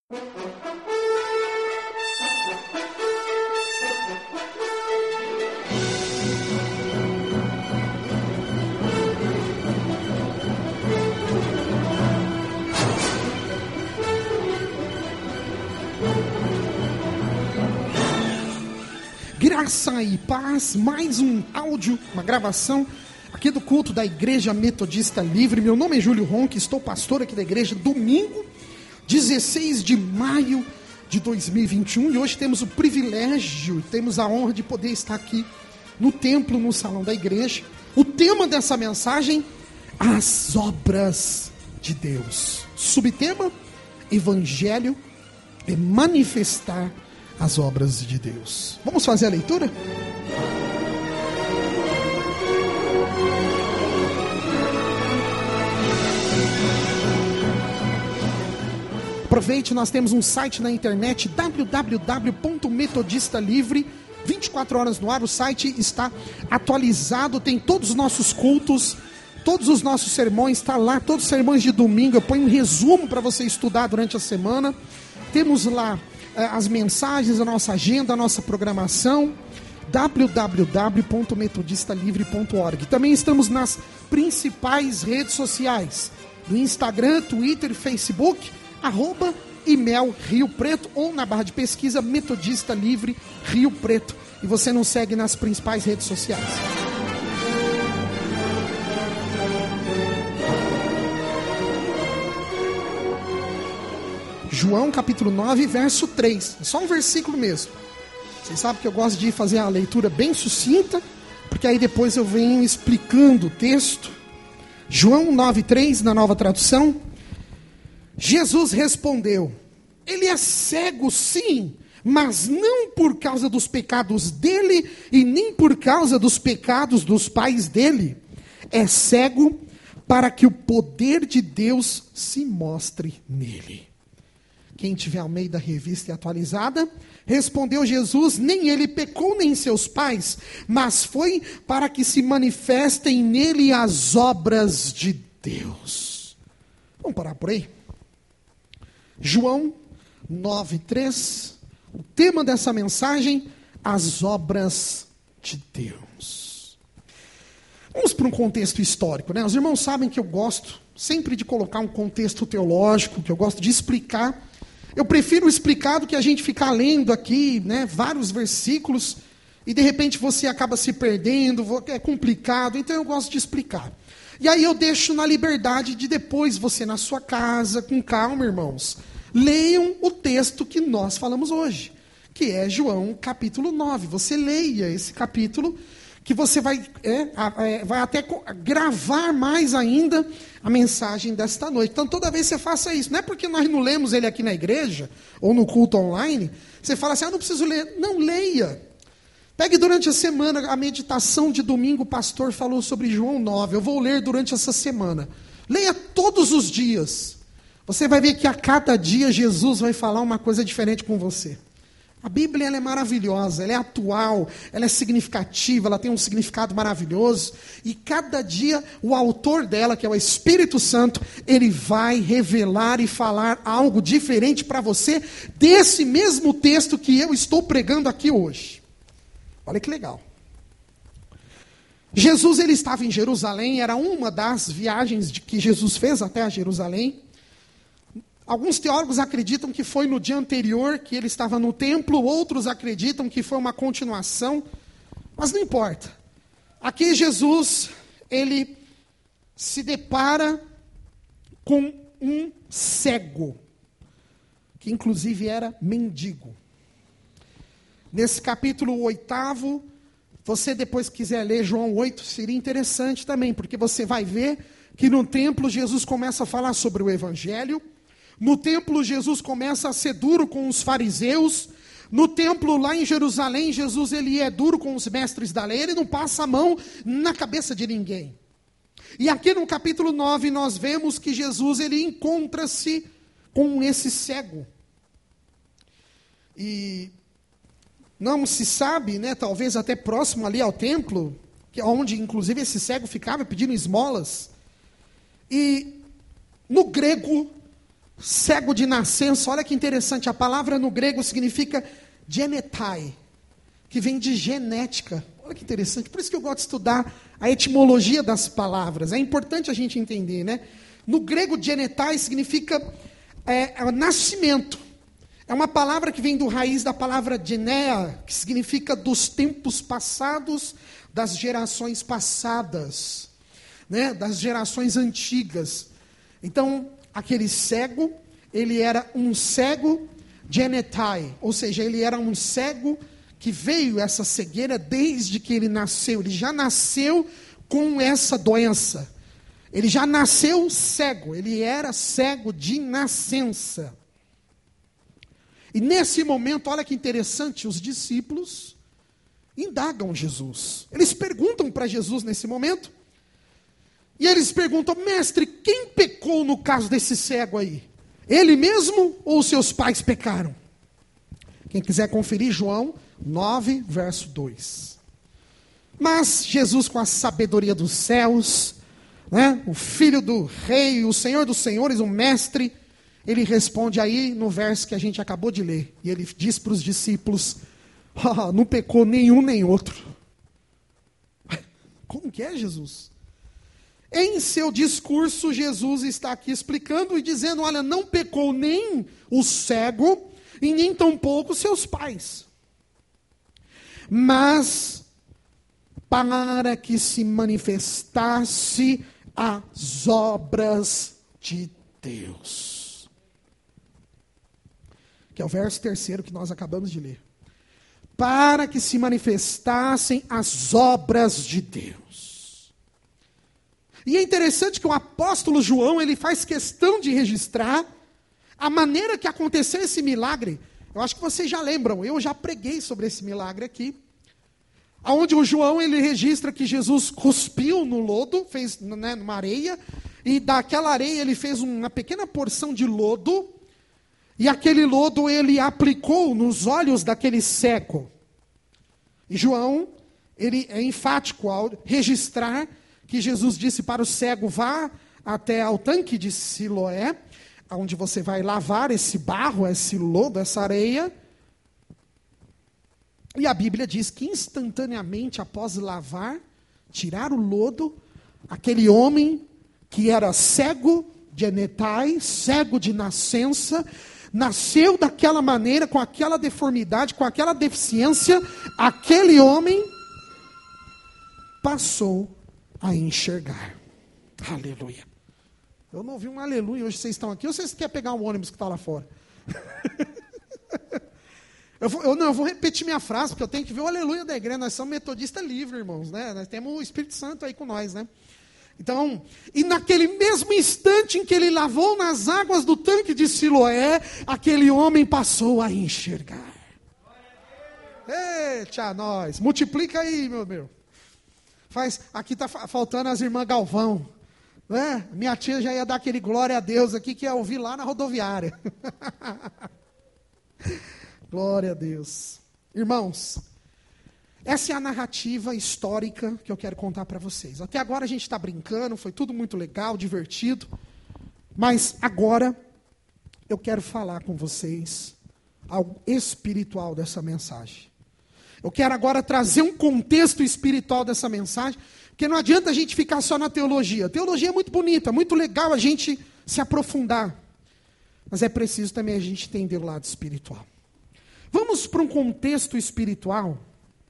Graça e paz, mais um áudio, uma gravação aqui do culto da Igreja Metodista Livre. Meu nome é Júlio Ronque, estou pastor aqui da igreja, domingo, 16 de maio de 2021. E hoje temos o privilégio, temos a honra de poder estar aqui no templo, no salão da igreja. O tema dessa mensagem, as obras de Deus. Subtema, Evangelho é manifestar as obras de Deus. Vamos fazer a leitura? Aproveite, nós temos um site na internet, www.metodistalivre, 24 horas no ar, o site está atualizado, tem todos os nossos cultos, todos os nossos sermões, está lá, todos os sermões de domingo, eu ponho um resumo para você estudar durante a semana. Temos lá as mensagens, a nossa agenda, a nossa programação, www.metodistalivre.org. Também estamos nas principais redes sociais, no Instagram, Twitter, Facebook, @IMEL Rio Preto, ou na barra de pesquisa Metodista Livre Rio Preto. E você nos segue nas principais redes sociais. João capítulo 9, verso 3. É só um versículo mesmo. Vocês sabem que eu gosto de fazer a leitura bem sucinta, porque aí depois eu venho explicando o texto. João 9, 3, na Nova Tradução. Jesus respondeu: ele é cego, sim, mas não por causa dos pecados dele e nem por causa dos pecados dos pais dele. É cego para que o poder de Deus se mostre nele. Quem tiver ao meio da revista e atualizada, respondeu Jesus: nem ele pecou, nem seus pais, mas foi para que se manifestem nele as obras de Deus. Vamos parar por aí? João 9:3, o tema dessa mensagem, as obras de Deus. Vamos para um contexto histórico, né? Os irmãos sabem que eu gosto sempre de colocar um contexto teológico, que eu gosto de explicar. Eu prefiro explicar do que a gente ficar lendo aqui, né, vários versículos, e de repente você acaba se perdendo, é complicado, então eu gosto de explicar. E aí eu deixo na liberdade de depois você na sua casa, com calma, irmãos, leiam o texto que nós falamos hoje, que é João capítulo 9. Você leia esse capítulo, que você vai até gravar mais ainda a mensagem desta noite. Então, toda vez você faça isso. Não é porque nós não lemos ele aqui na igreja, ou no culto online, você fala assim, não preciso ler. Não, leia. Pegue durante a semana a meditação de domingo, o pastor falou sobre João 9. Eu vou ler durante essa semana. Leia todos os dias. Você vai ver que a cada dia Jesus vai falar uma coisa diferente com você. A Bíblia ela é maravilhosa, ela é atual, ela é significativa, ela tem um significado maravilhoso. E cada dia o autor dela, que é o Espírito Santo, ele vai revelar e falar algo diferente para você desse mesmo texto que eu estou pregando aqui hoje. Olha que legal. Jesus ele estava em Jerusalém, era uma das viagens que Jesus fez até a Jerusalém. Alguns teólogos acreditam que foi no dia anterior que ele estava no templo, outros acreditam que foi uma continuação, mas não importa. Aqui Jesus, ele se depara com um cego, que inclusive era mendigo. Nesse capítulo 8, você depois quiser ler João 8, seria interessante também, porque você vai ver que no templo Jesus começa a falar sobre o Evangelho. No templo, Jesus começa a ser duro com os fariseus. No templo, lá em Jerusalém, Jesus ele é duro com os mestres da lei. Ele não passa a mão na cabeça de ninguém. E aqui no capítulo 9, nós vemos que Jesus ele encontra-se com esse cego. E não se sabe, né, talvez até próximo ali ao templo, que é onde inclusive esse cego ficava pedindo esmolas. E no grego, cego de nascença. Olha que interessante, a palavra no grego significa genetai, que vem de genética. Olha que interessante, por isso que eu gosto de estudar a etimologia das palavras. É importante a gente entender, né? No grego, genetai significa nascimento. É uma palavra que vem do raiz da palavra genea, que significa dos tempos passados, das gerações passadas, né? Das gerações antigas. Então, aquele cego, ele era um cego genetai, ou seja, ele era um cego que veio essa cegueira desde que ele nasceu. Ele já nasceu com essa doença. Ele já nasceu cego. Ele era cego de nascença. E nesse momento, olha que interessante, os discípulos indagam Jesus. Eles perguntam para Jesus nesse momento. E eles perguntam: mestre, quem pecou no caso desse cego aí? Ele mesmo ou seus pais pecaram? Quem quiser conferir, João 9, verso 2. Mas Jesus, com a sabedoria dos céus, né, o filho do rei, o senhor dos senhores, o mestre, ele responde aí no verso que a gente acabou de ler. E ele diz para os discípulos: não pecou nenhum nem outro. Como que é, Jesus? Em seu discurso, Jesus está aqui explicando e dizendo: olha, não pecou nem o cego e nem tampouco seus pais, mas para que se manifestasse as obras de Deus. Que é o verso 3 que nós acabamos de ler. Para que se manifestassem as obras de Deus. E é interessante que o apóstolo João, ele faz questão de registrar a maneira que aconteceu esse milagre. Eu acho que vocês já lembram, eu já preguei sobre esse milagre aqui. Onde o João, ele registra que Jesus cuspiu no lodo, fez, né, numa areia, e daquela areia ele fez uma pequena porção de lodo, e aquele lodo ele aplicou nos olhos daquele cego. E João, ele é enfático ao registrar que Jesus disse para o cego: vá até ao tanque de Siloé, onde você vai lavar esse barro, esse lodo, essa areia. E a Bíblia diz que instantaneamente após lavar, tirar o lodo, aquele homem que era cego de genetai, cego de nascença, nasceu daquela maneira, com aquela deformidade, com aquela deficiência, aquele homem passou a enxergar. Aleluia. Eu não ouvi um aleluia hoje. Vocês estão aqui ou vocês querem pegar um ônibus que está lá fora? Eu vou repetir minha frase, porque eu tenho que ver o aleluia da igreja. Nós somos metodistas livres, irmãos, né? Nós temos o Espírito Santo aí com nós, né? Então, e naquele mesmo instante em que ele lavou nas águas do tanque de Siloé, aquele homem passou a enxergar. Eita, nós. Multiplica aí, meu. Aqui está faltando as irmãs Galvão. Né? Minha tia já ia dar aquele glória a Deus aqui, que ia ouvir lá na rodoviária. Glória a Deus. Irmãos, essa é a narrativa histórica que eu quero contar para vocês. Até agora a gente está brincando, foi tudo muito legal, divertido. Mas agora eu quero falar com vocês algo espiritual dessa mensagem. Eu quero agora trazer um contexto espiritual dessa mensagem, porque não adianta a gente ficar só na teologia. A teologia é muito bonita, muito legal a gente se aprofundar. Mas é preciso também a gente entender o lado espiritual. Vamos para um contexto espiritual.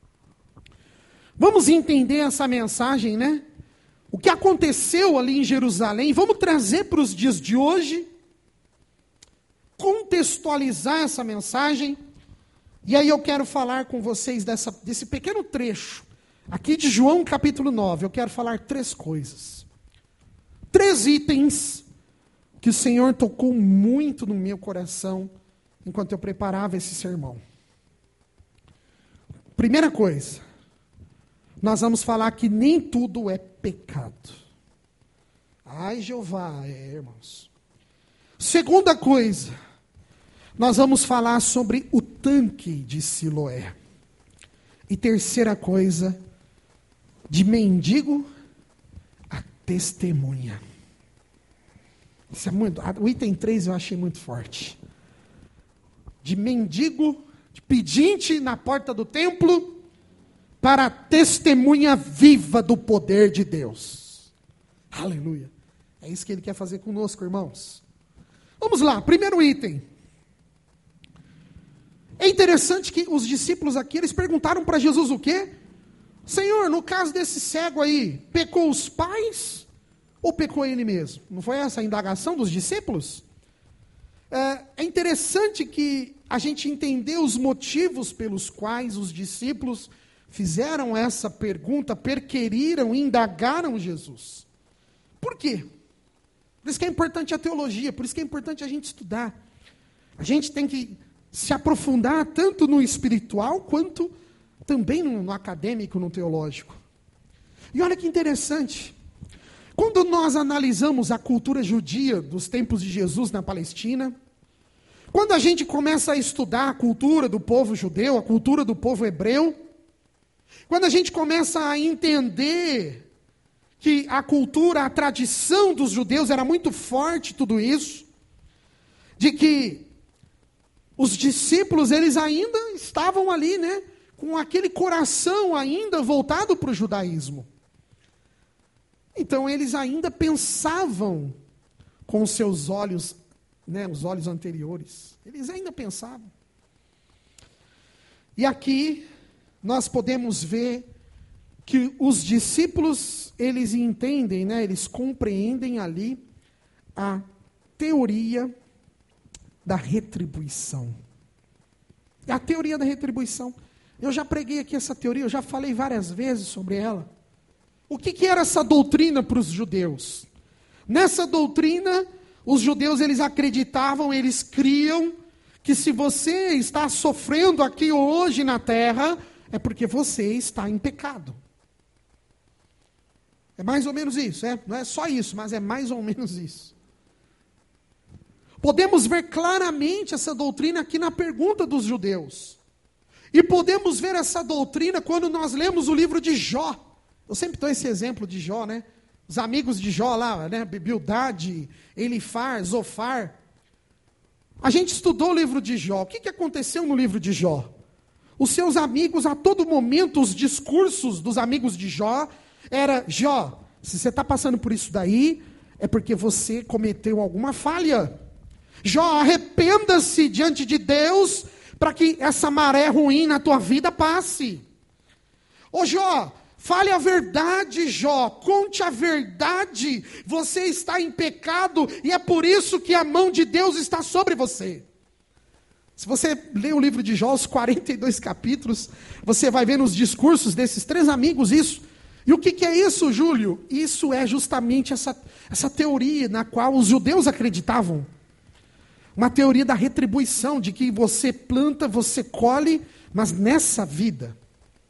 Vamos entender essa mensagem, né? O que aconteceu ali em Jerusalém. Vamos trazer para os dias de hoje. Contextualizar essa mensagem. E aí eu quero falar com vocês desse pequeno trecho. Aqui de João capítulo 9. Eu quero falar 3 coisas. 3 itens que o Senhor tocou muito no meu coração enquanto eu preparava esse sermão. Primeira coisa, nós vamos falar que nem tudo é pecado. Ai, Jeová, irmãos. Segunda coisa, nós vamos falar sobre o tanque de Siloé. E terceira coisa, de mendigo a testemunha. Isso é muito, o item 3 eu achei muito forte. De mendigo, de pedinte na porta do templo, para testemunha viva do poder de Deus. Aleluia. É isso que ele quer fazer conosco, irmãos. Vamos lá, primeiro item. É interessante que os discípulos aqui, eles perguntaram para Jesus o quê? Senhor, no caso desse cego aí, pecou os pais ou pecou ele mesmo? Não foi essa a indagação dos discípulos? É interessante que a gente entender os motivos pelos quais os discípulos fizeram essa pergunta, perquiriram, indagaram Jesus. Por quê? Por isso que é importante a teologia, por isso que é importante a gente estudar. A gente tem que se aprofundar tanto no espiritual, quanto também no acadêmico, no teológico. E olha que interessante. Quando nós analisamos a cultura judia dos tempos de Jesus na Palestina, quando a gente começa a estudar a cultura do povo judeu, a cultura do povo hebreu, quando a gente começa a entender que a cultura, a tradição dos judeus era muito forte, tudo isso, de que os discípulos, eles ainda estavam ali, né, com aquele coração ainda voltado para o judaísmo. Então, eles ainda pensavam com os seus olhos, né, os olhos anteriores. Eles ainda pensavam. E aqui, nós podemos ver que os discípulos, eles entendem, né, eles compreendem ali a teoria da retribuição. É a teoria da retribuição. Eu já preguei aqui essa teoria, eu já falei várias vezes sobre ela. O que era essa doutrina para os judeus? Nessa doutrina, os judeus, eles acreditavam, eles criam que se você está sofrendo aqui hoje na terra, é porque você está em pecado. É mais ou menos isso, não é só isso, mas é mais ou menos isso. Podemos ver claramente essa doutrina aqui na pergunta dos judeus. E podemos ver essa doutrina quando nós lemos o livro de Jó. Eu sempre dou esse exemplo de Jó, né? Os amigos de Jó lá, né? Bildade, Elifar, Zofar. A gente estudou o livro de Jó. O que aconteceu no livro de Jó? Os seus amigos, a todo momento, os discursos dos amigos de Jó, era: Jó, se você está passando por isso daí, é porque você cometeu alguma falha. Jó, arrependa-se diante de Deus, para que essa maré ruim na tua vida passe. Ô Jó, fale a verdade, Jó, conte a verdade. Você está em pecado e é por isso que a mão de Deus está sobre você. Se você ler o livro de Jó, os 42 capítulos, você vai ver nos discursos desses 3 amigos isso. E o que é isso, Júlio? Isso é justamente essa teoria na qual os judeus acreditavam. Uma teoria da retribuição, de que você planta, você colhe, mas nessa vida.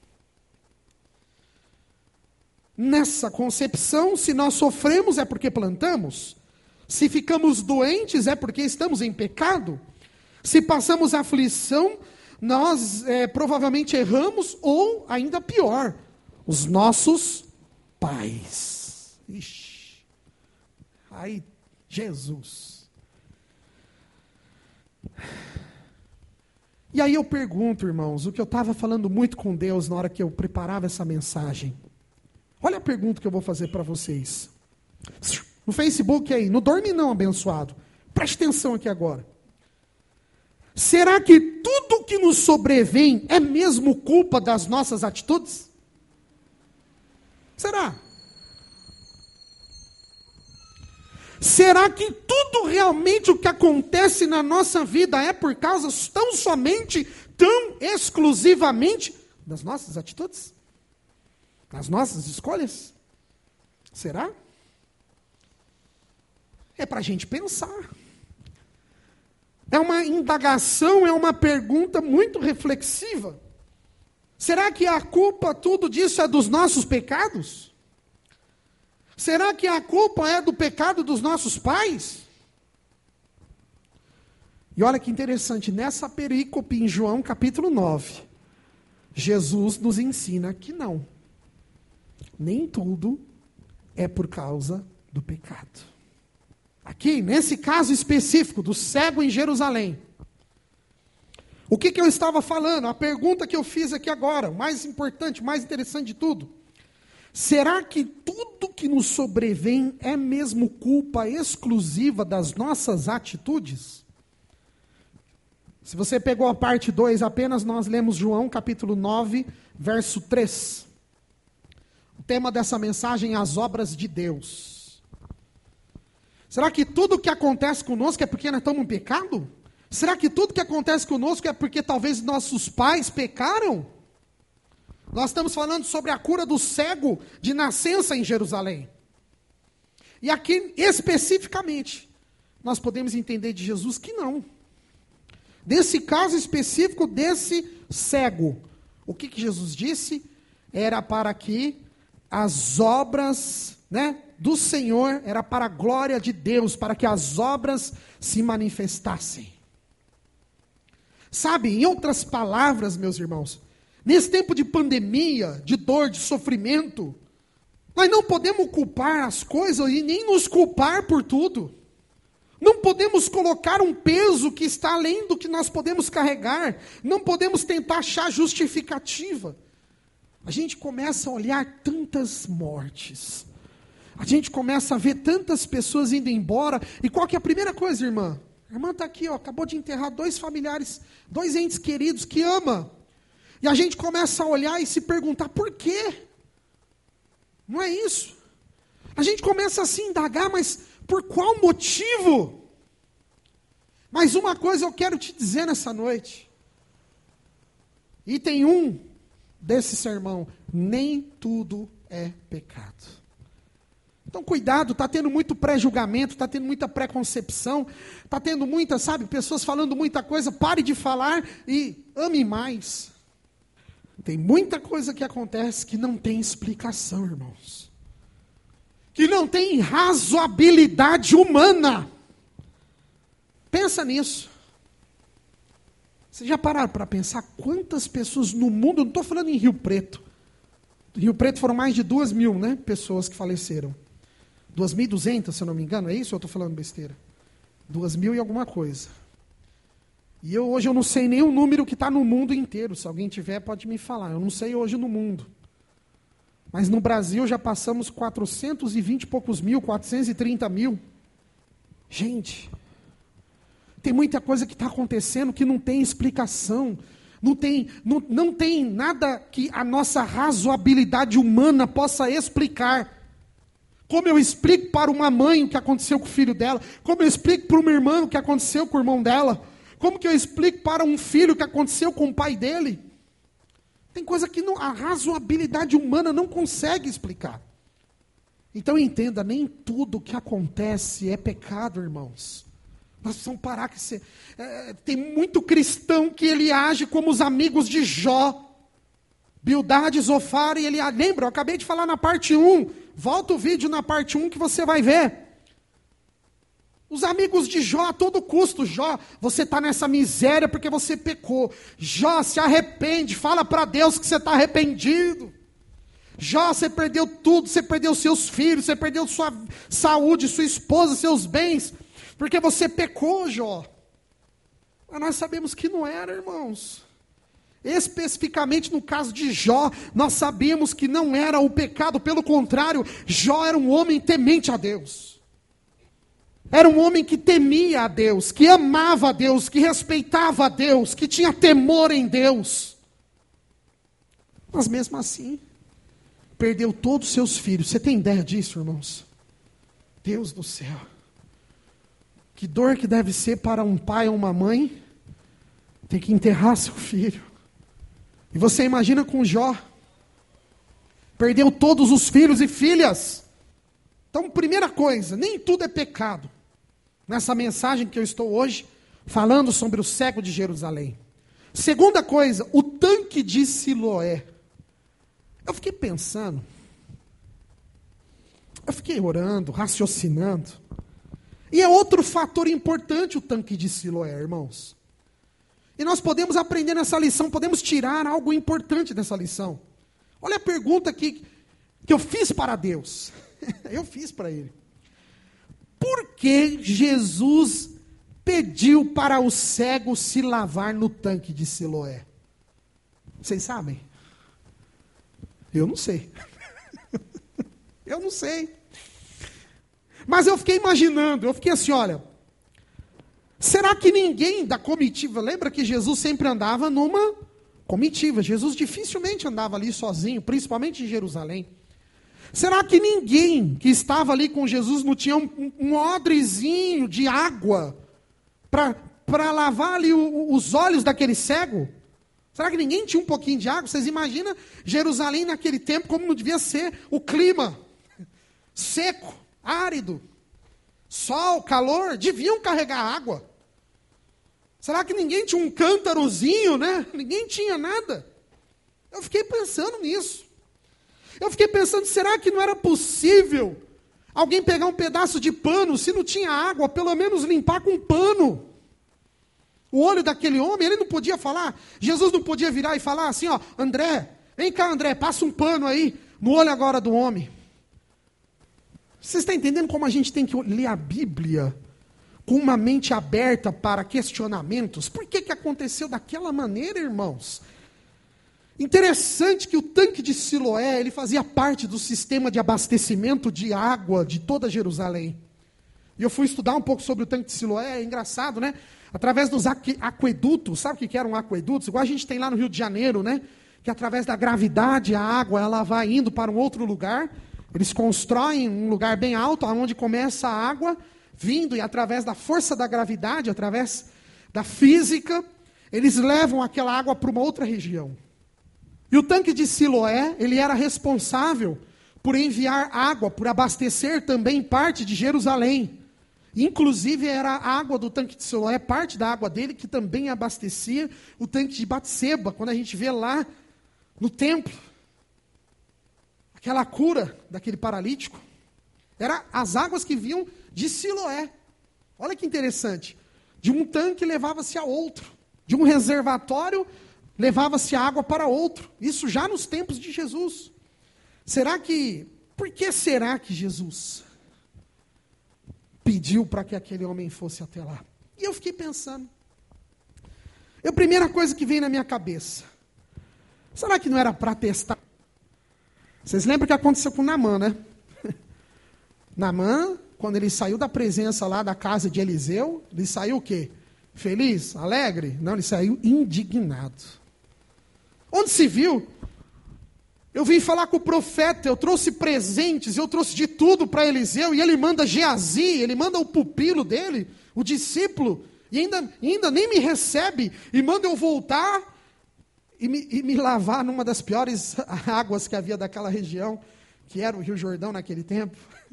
Nessa concepção, se nós sofremos é porque plantamos. Se ficamos doentes é porque estamos em pecado. Se passamos aflição, nós provavelmente erramos, ou ainda pior, os nossos pais. Ixi. Ai, Jesus. E aí eu pergunto, irmãos, o que eu estava falando muito com Deus na hora que eu preparava essa mensagem. Olha a pergunta que eu vou fazer para vocês. No Facebook aí, não dorme não, abençoado. Preste atenção aqui agora. Será que tudo que nos sobrevém é mesmo culpa das nossas atitudes? Será? Será que tudo realmente o que acontece na nossa vida é por causa tão somente, tão exclusivamente das nossas atitudes? Das nossas escolhas? Será? É para a gente pensar. É uma indagação, é uma pergunta muito reflexiva. Será que a culpa, tudo disso, é dos nossos pecados? Será que a culpa é do pecado dos nossos pais? E olha que interessante, nessa perícope em João capítulo 9, Jesus nos ensina que não. Nem tudo é por causa do pecado. Aqui, nesse caso específico do cego em Jerusalém, o que eu estava falando? A pergunta que eu fiz aqui agora, o mais importante, o mais interessante de tudo. Será que tudo que nos sobrevém é mesmo culpa exclusiva das nossas atitudes? Se você pegou a parte 2 apenas, nós lemos João capítulo 9, verso 3. O tema dessa mensagem é as obras de Deus. Será que tudo que acontece conosco é porque nós estamos em pecado? Será que tudo que acontece conosco é porque talvez nossos pais pecaram? Nós estamos falando sobre a cura do cego de nascença em Jerusalém. E aqui, especificamente, nós podemos entender de Jesus que não. Desse caso específico desse cego, o que Jesus disse? Era para que as obras, do Senhor, era para a glória de Deus, para que as obras se manifestassem. Sabe, em outras palavras, meus irmãos, nesse tempo de pandemia, de dor, de sofrimento, nós não podemos culpar as coisas e nem nos culpar por tudo. Não podemos colocar um peso que está além do que nós podemos carregar. Não podemos tentar achar justificativa. A gente começa a olhar tantas mortes. A gente começa a ver tantas pessoas indo embora. E qual que é a primeira coisa, irmã? A irmã está aqui, acabou de enterrar 2 familiares, 2 entes queridos que ama. E a gente começa a olhar e se perguntar, por quê? Não é isso. A gente começa a se indagar, mas por qual motivo? Mas uma coisa eu quero te dizer nessa noite. Item 1 desse sermão, nem tudo é pecado. Então cuidado, está tendo muito pré-julgamento, está tendo muita preconcepção, está tendo muita, pessoas falando muita coisa, pare de falar e ame mais. Tem muita coisa que acontece que não tem explicação, irmãos. Que não tem razoabilidade humana. Pensa nisso. Vocês já pararam para pensar quantas pessoas no mundo, não estou falando em Rio Preto. Em Rio Preto foram mais de 2.000, pessoas que faleceram. 2.200, se eu não me engano, é isso ou eu estou falando besteira? 2.000 e alguma coisa. E hoje eu não sei nem o número que está no mundo inteiro. Se alguém tiver, pode me falar. Eu não sei hoje no mundo. Mas no Brasil já passamos 420 e poucos mil, 430 mil. Gente, tem muita coisa que está acontecendo que não tem explicação. Não tem nada que a nossa razoabilidade humana possa explicar. Como eu explico para uma mãe o que aconteceu com o filho dela? Como eu explico para uma irmã o que aconteceu com o irmão dela? Como que eu explico para um filho o que aconteceu com o pai dele? Tem coisa que a razoabilidade humana não consegue explicar. Então entenda, nem tudo que acontece é pecado, irmãos. Nós precisamos parar que tem muito cristão que ele age como os amigos de Jó. Bildade, Zofar, e ele lembra, eu acabei de falar na parte 1. Volta o vídeo na parte 1 que você vai ver. Os amigos de Jó a todo custo. Jó, você está nessa miséria porque você pecou. Jó, se arrepende, fala para Deus que você está arrependido. Jó, você perdeu tudo, você perdeu seus filhos, você perdeu sua saúde, sua esposa, seus bens, porque você pecou, Jó. Mas nós sabemos que não era, irmãos. Especificamente no caso de Jó, nós sabemos que não era o pecado, pelo contrário, Jó era um homem temente a Deus. Era um homem que temia a Deus, que amava a Deus, que respeitava a Deus, que tinha temor em Deus. Mas mesmo assim, perdeu todos os seus filhos. Você tem ideia disso, irmãos? Deus do céu. Que dor que deve ser para um pai ou uma mãe ter que enterrar seu filho. E você imagina com Jó. Perdeu todos os filhos e filhas. Então, primeira coisa, nem tudo é pecado. Nessa mensagem que eu estou hoje, falando sobre o cego de Jerusalém. Segunda coisa, o tanque de Siloé. Eu fiquei pensando, eu fiquei orando, raciocinando. E é outro fator importante o tanque de Siloé, irmãos. E nós podemos aprender nessa lição, podemos tirar algo importante dessa lição. Olha a pergunta que eu fiz para Deus. Eu fiz para ele. Por que Jesus pediu para o cego se lavar no tanque de Siloé? Vocês sabem? Eu não sei. Eu não sei. Mas eu fiquei imaginando, eu fiquei assim, olha, será que ninguém da comitiva, lembra que Jesus sempre andava numa comitiva, Jesus dificilmente andava ali sozinho, principalmente em Jerusalém. Será que ninguém que estava ali com Jesus não tinha um odrezinho de água para lavar ali os olhos daquele cego? Será que ninguém tinha um pouquinho de água? Vocês imaginam Jerusalém naquele tempo como não devia ser o clima? Seco, árido, sol, calor, deviam carregar água. Será que ninguém tinha um cântarozinho, né? Ninguém tinha nada. Eu fiquei pensando nisso. Eu fiquei pensando, será que não era possível alguém pegar um pedaço de pano, se não tinha água, pelo menos limpar com um pano? O olho daquele homem, ele não podia falar, Jesus não podia virar e falar assim, ó, André, vem cá André, passa um pano aí, no olho agora do homem. Você está entendendo como a gente tem que ler a Bíblia com uma mente aberta para questionamentos? Por que aconteceu daquela maneira, irmãos? Interessante que o tanque de Siloé, ele fazia parte do sistema de abastecimento de água de toda Jerusalém. E eu fui estudar um pouco sobre o tanque de Siloé, é engraçado, né? Através dos aquedutos, sabe o que eram aquedutos? Igual a gente tem lá no Rio de Janeiro, né? Que através da gravidade a água ela vai indo para um outro lugar. Eles constroem um lugar bem alto, onde começa a água vindo, e através da força da gravidade, através da física, eles levam aquela água para uma outra região. E o tanque de Siloé, ele era responsável por enviar água, por abastecer também parte de Jerusalém. Inclusive era a água do tanque de Siloé, parte da água dele, que também abastecia o tanque de Batseba, quando a gente vê lá no templo, aquela cura daquele paralítico, eram as águas que vinham de Siloé. Olha que interessante, de um tanque levava-se a outro, de um reservatório levava-se água para outro, isso já nos tempos de Jesus. Por que será que Jesus pediu para que aquele homem fosse até lá? E eu fiquei pensando, a primeira coisa que veio na minha cabeça, será que não era para testar? Vocês lembram o que aconteceu com Naamã, né? Naamã, quando ele saiu da presença lá da casa de Eliseu, ele saiu o quê? Feliz? Alegre? Não, ele saiu indignado. Onde se viu? Eu vim falar com o profeta, eu trouxe presentes, eu trouxe de tudo para Eliseu, e ele manda Geazi, ele manda o pupilo dele, o discípulo, e ainda nem me recebe, e manda eu voltar e me lavar numa das piores águas que havia daquela região, que era o Rio Jordão naquele tempo.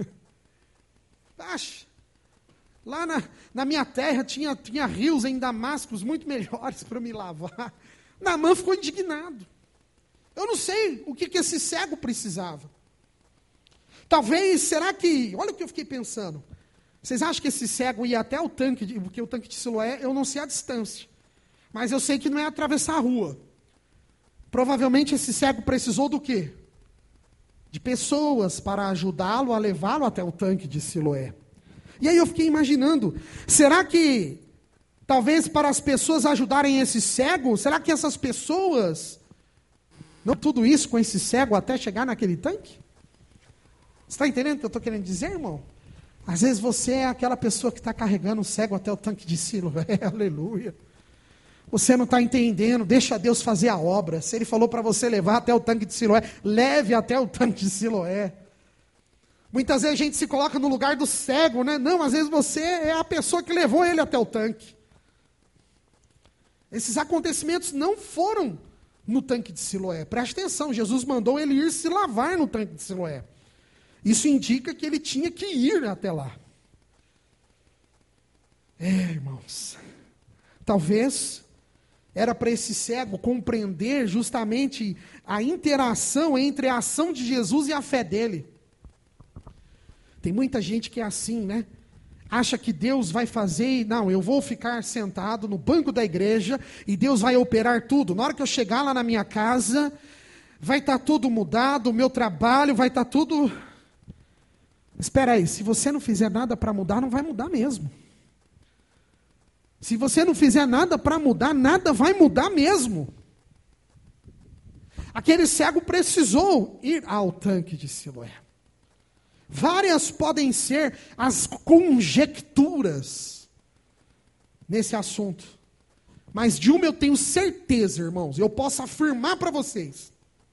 Acho, lá na minha terra tinha rios em Damasco muito melhores para me lavar. Naamã ficou indignado. Eu não sei o que esse cego precisava. Talvez, será que... Olha o que eu fiquei pensando. Vocês acham que esse cego ia até o tanque, porque o tanque de Siloé, eu não sei a distância. Mas eu sei que não é atravessar a rua. Provavelmente esse cego precisou do quê? De pessoas para ajudá-lo a levá-lo até o tanque de Siloé. E aí eu fiquei imaginando, será que... Talvez para as pessoas ajudarem esse cego, será que essas pessoas, não tudo isso com esse cego até chegar naquele tanque? Você está entendendo o que eu estou querendo dizer, irmão? Às vezes você é aquela pessoa que está carregando o cego até o tanque de Siloé, aleluia. Você não está entendendo, deixa Deus fazer a obra. Se Ele falou para você levar até o tanque de Siloé, leve até o tanque de Siloé. Muitas vezes a gente se coloca no lugar do cego, né? Não, às vezes você é a pessoa que levou ele até o tanque. Esses acontecimentos não foram no tanque de Siloé. Preste atenção, Jesus mandou ele ir se lavar no tanque de Siloé. Isso indica que ele tinha que ir até lá. Irmãos, talvez era para esse cego compreender justamente a interação entre a ação de Jesus e a fé dele. Tem muita gente que é assim, né? Acha que Deus vai fazer, não, eu vou ficar sentado no banco da igreja e Deus vai operar tudo. Na hora que eu chegar lá na minha casa, vai estar tudo mudado, o meu trabalho vai estar tudo... Espera aí, se você não fizer nada para mudar, não vai mudar mesmo. Se você não fizer nada para mudar, nada vai mudar mesmo. Aquele cego precisou ir ao tanque de Siloé. Várias podem ser as conjecturas nesse assunto. Mas de uma eu tenho certeza, irmãos, eu posso afirmar para vocês.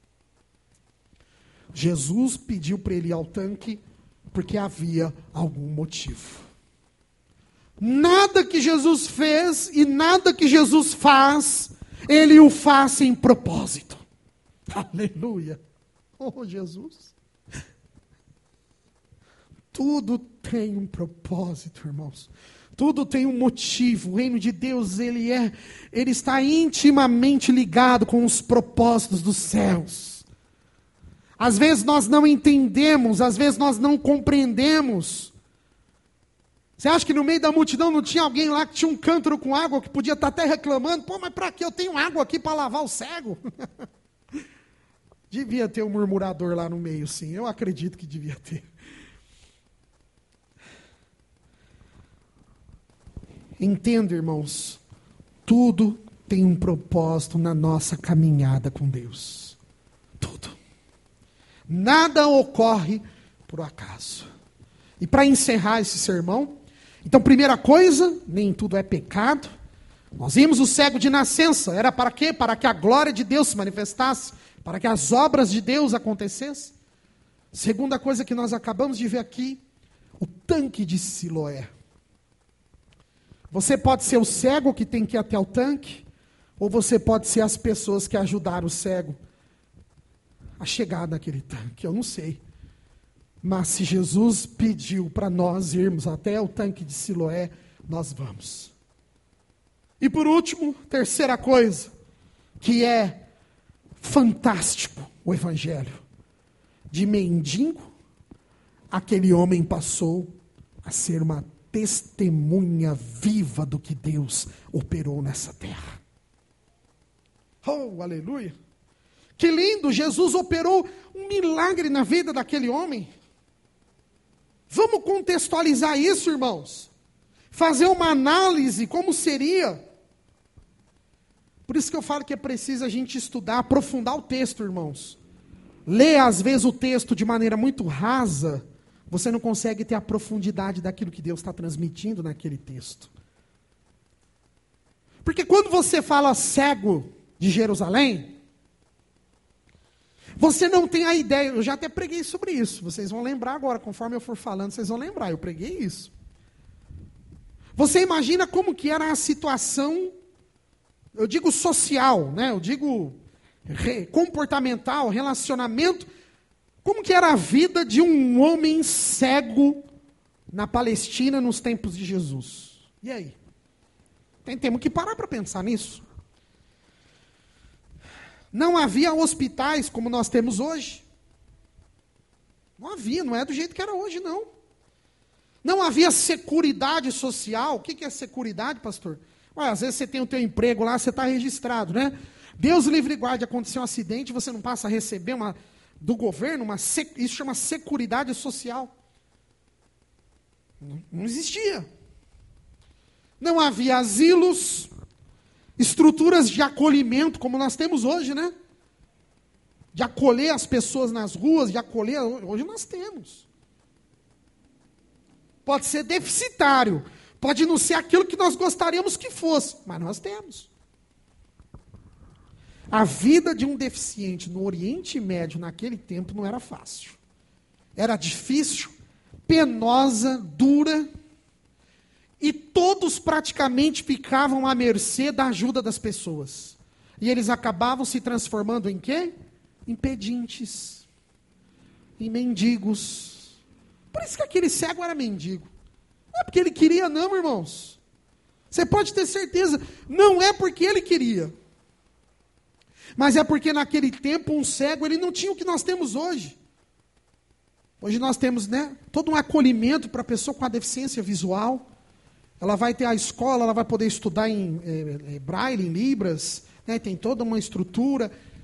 Jesus pediu para ele ir ao tanque porque havia algum motivo. Nada que Jesus fez e nada que Jesus faz, ele o faz sem propósito. Aleluia. Oh, Jesus. Tudo tem um propósito, irmãos. Tudo tem um motivo. O reino de Deus, ele está intimamente ligado com os propósitos dos céus. Às vezes nós não entendemos, às vezes nós não compreendemos. Você acha que no meio da multidão não tinha alguém lá que tinha um cântaro com água, que podia estar até reclamando? Pô, mas para que eu tenho água aqui para lavar o cego? Devia ter um murmurador lá no meio, sim. Eu acredito que devia ter. Entenda, irmãos, tudo tem um propósito na nossa caminhada com Deus. Tudo. Nada ocorre por acaso. E para encerrar esse sermão, então, primeira coisa, nem tudo é pecado. Nós vimos o cego de nascença, era para quê? Para que a glória de Deus se manifestasse, para que as obras de Deus acontecessem. Segunda coisa que nós acabamos de ver aqui, o tanque de Siloé. Você pode ser o cego que tem que ir até o tanque, ou você pode ser as pessoas que ajudaram o cego a chegar naquele tanque, eu não sei. Mas se Jesus pediu para nós irmos até o tanque de Siloé, nós vamos. E por último, terceira coisa, que é fantástico o evangelho. De mendigo, aquele homem passou a ser uma testemunha viva do que Deus operou nessa terra. Oh, aleluia! Que lindo, Jesus operou um milagre na vida daquele homem. Vamos contextualizar isso, irmãos. Fazer uma análise, como seria. Por isso que eu falo que é preciso a gente estudar, aprofundar o texto, irmãos. Ler, às vezes, o texto de maneira muito rasa, você não consegue ter a profundidade daquilo que Deus está transmitindo naquele texto. Porque quando você fala cego de Jerusalém, você não tem a ideia, eu já até preguei sobre isso, vocês vão lembrar agora, conforme eu for falando, vocês vão lembrar, eu preguei isso. Você imagina como que era a situação, eu digo social, né? Eu digo comportamental, relacionamento, como que era a vida de um homem cego na Palestina nos tempos de Jesus? E aí? Temos que parar para pensar nisso. Não havia hospitais como nós temos hoje. Não havia, não é do jeito que era hoje, não. Não havia seguridade social. O que é seguridade, pastor? Ué, às vezes você tem o teu emprego lá, você está registrado, né? Deus livre e guarde, aconteceu um acidente, você não passa a receber do governo, isso chama seguridade social. Não existia. Não havia asilos, estruturas de acolhimento, como nós temos hoje, né? De acolher as pessoas nas ruas, de acolher, hoje nós temos. Pode ser deficitário, pode não ser aquilo que nós gostaríamos que fosse, mas nós temos. A vida de um deficiente no Oriente Médio naquele tempo não era fácil. Era difícil, penosa, dura, e todos praticamente ficavam à mercê da ajuda das pessoas. E eles acabavam se transformando em quê? Em pedintes, em mendigos. Por isso que aquele cego era mendigo. Não é porque ele queria, não, irmãos. Você pode ter certeza, não é porque ele queria. Mas é porque naquele tempo um cego, ele não tinha o que nós temos hoje. Hoje nós temos, né, todo um acolhimento para a pessoa com a deficiência visual. Ela vai ter a escola, ela vai poder estudar em braille, em libras, né, tem toda uma estrutura.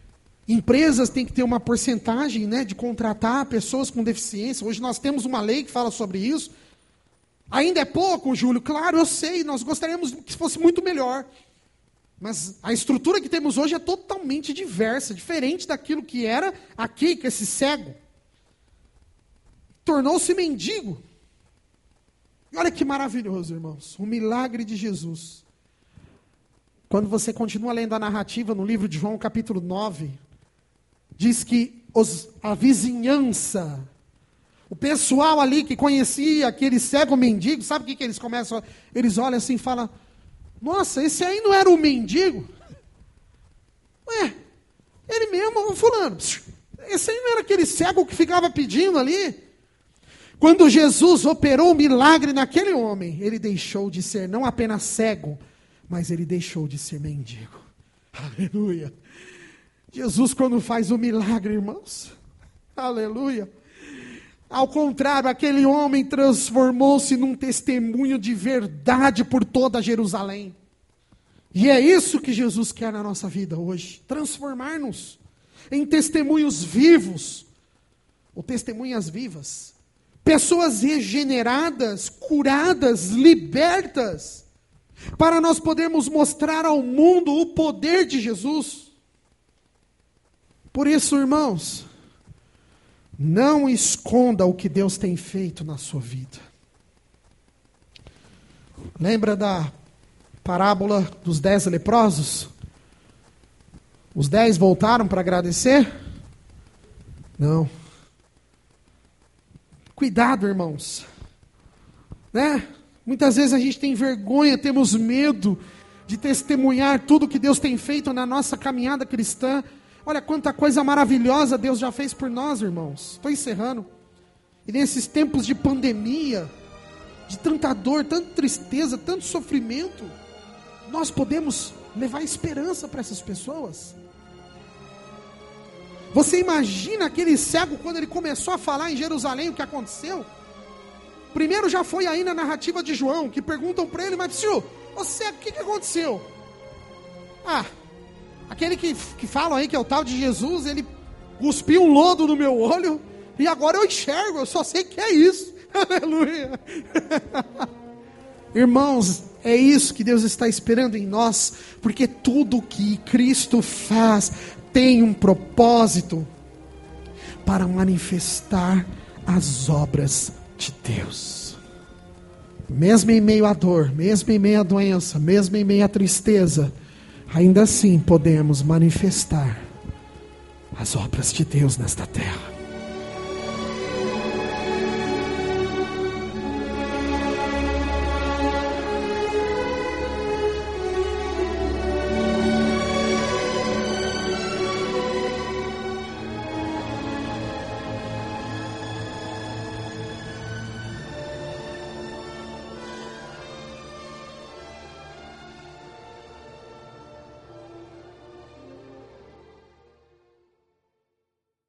Empresas têm que ter uma porcentagem, né, de contratar pessoas com deficiência. Hoje nós temos uma lei que fala sobre isso. Ainda é pouco, Júlio? Claro, eu sei, nós gostaríamos que fosse muito melhor. Mas a estrutura que temos hoje é totalmente diversa, diferente daquilo que era aqui, com esse cego. Tornou-se mendigo. E olha que maravilhoso, irmãos, o milagre de Jesus. Quando você continua lendo a narrativa no livro de João, capítulo 9, diz que a vizinhança, o pessoal ali que conhecia aquele cego mendigo, sabe o que eles começam? Eles olham assim e falam, nossa, esse aí não era o mendigo? Ué, ele mesmo, fulano, esse aí não era aquele cego que ficava pedindo ali? Quando Jesus operou o milagre naquele homem, ele deixou de ser não apenas cego, mas ele deixou de ser mendigo. Aleluia. Jesus, quando faz o milagre, irmãos, aleluia. Ao contrário, aquele homem transformou-se num testemunho de verdade por toda Jerusalém. E é isso que Jesus quer na nossa vida hoje. Transformar-nos em testemunhos vivos, ou testemunhas vivas. Pessoas regeneradas, curadas, libertas, para nós podermos mostrar ao mundo o poder de Jesus. Por isso, irmãos, não esconda o que Deus tem feito na sua vida. Lembra da parábola dos 10 leprosos? Os 10 voltaram para agradecer? Não. Cuidado, irmãos. Né? Muitas vezes a gente tem vergonha, temos medo de testemunhar tudo que Deus tem feito na nossa caminhada cristã. Olha quanta coisa maravilhosa Deus já fez por nós, irmãos. Estou encerrando. E nesses tempos de pandemia, de tanta dor, tanta tristeza, tanto sofrimento, nós podemos levar esperança para essas pessoas. Você imagina aquele cego quando ele começou a falar em Jerusalém o que aconteceu? Primeiro já foi aí na narrativa de João, que perguntam para ele, mas senhor, ô cego, o que aconteceu? Aquele que falam aí que é o tal de Jesus, ele cuspiu um lodo no meu olho, e agora eu enxergo, eu só sei que é isso. Aleluia. Irmãos, é isso que Deus está esperando em nós, porque tudo que Cristo faz tem um propósito para manifestar as obras de Deus. Mesmo em meio à dor, mesmo em meio à doença, mesmo em meio à tristeza, ainda assim podemos manifestar as obras de Deus nesta terra.